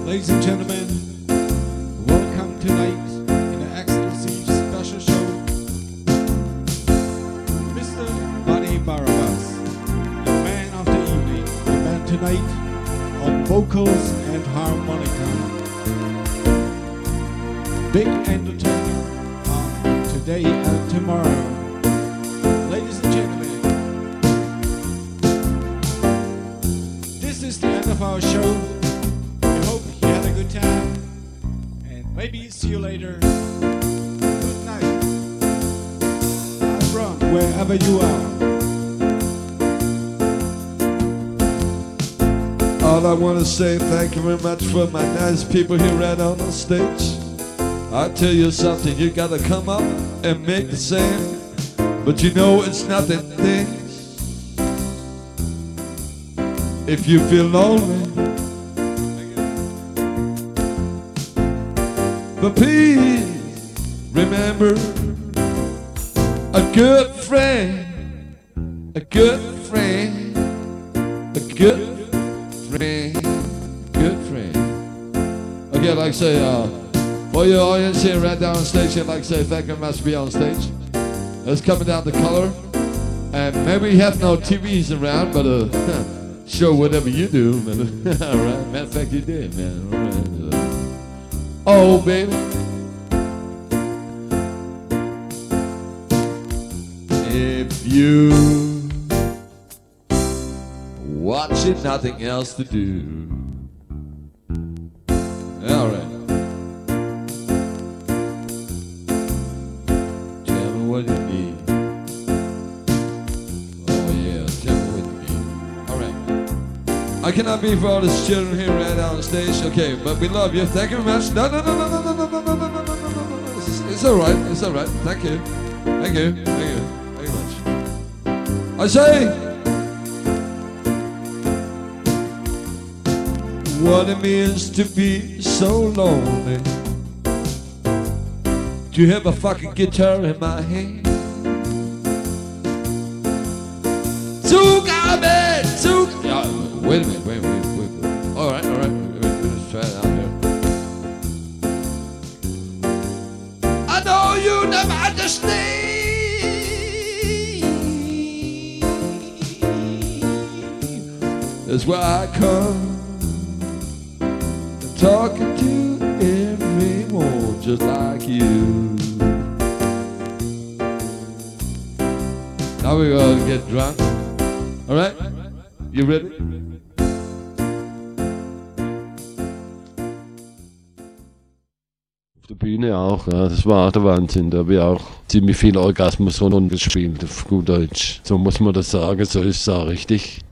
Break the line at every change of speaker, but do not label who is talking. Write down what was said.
Ladies and gentlemen, welcome tonight in an exclusive special show. Mr. Buddy Barabas, the man of the evening, the man tonight on vocals and harmonica. Big entertainer on today and tomorrow. Ladies and gentlemen, this is the end of our show. Time, and maybe see you later. Good night. I'm Ron, wherever you are.
All I want to say, thank you very much for my nice people here right on the stage. I tell you something, you gotta come up and make the same, but you know it's nothing things. If you feel lonely, but please remember, a good friend, a good friend, a good friend, good friend. Okay, like I say, for your audience here right down on stage, I'd like to say thank you very much for being on stage. It's coming down to color, and maybe you have no TVs around, but show whatever you do, man. All right, matter of fact, you did, man. All right. Oh, baby. If you watching nothing else to do. All right. Tell me what you need. Oh yeah, tell me what you need. All right. I cannot be for all these children here right on stage. Okay, but we love you. Thank you very much. No. It's all right. It's all right. Thank you. Thank you. Thank you. Very much. I say, what it means to be so lonely. To have a fucking guitar in my hand. Wait a minute, wait. All right. Let's try it out here. I know you never understand. That's why I come talking to everyone just like you. Now we're gonna get drunk. All right? You ready?
Auf der Bühne auch, ja, das war der Wahnsinn. Da habe ich auch ziemlich viel Orgasmus rundum gespielt, auf gut Deutsch. So muss man das sagen, so ist es auch richtig.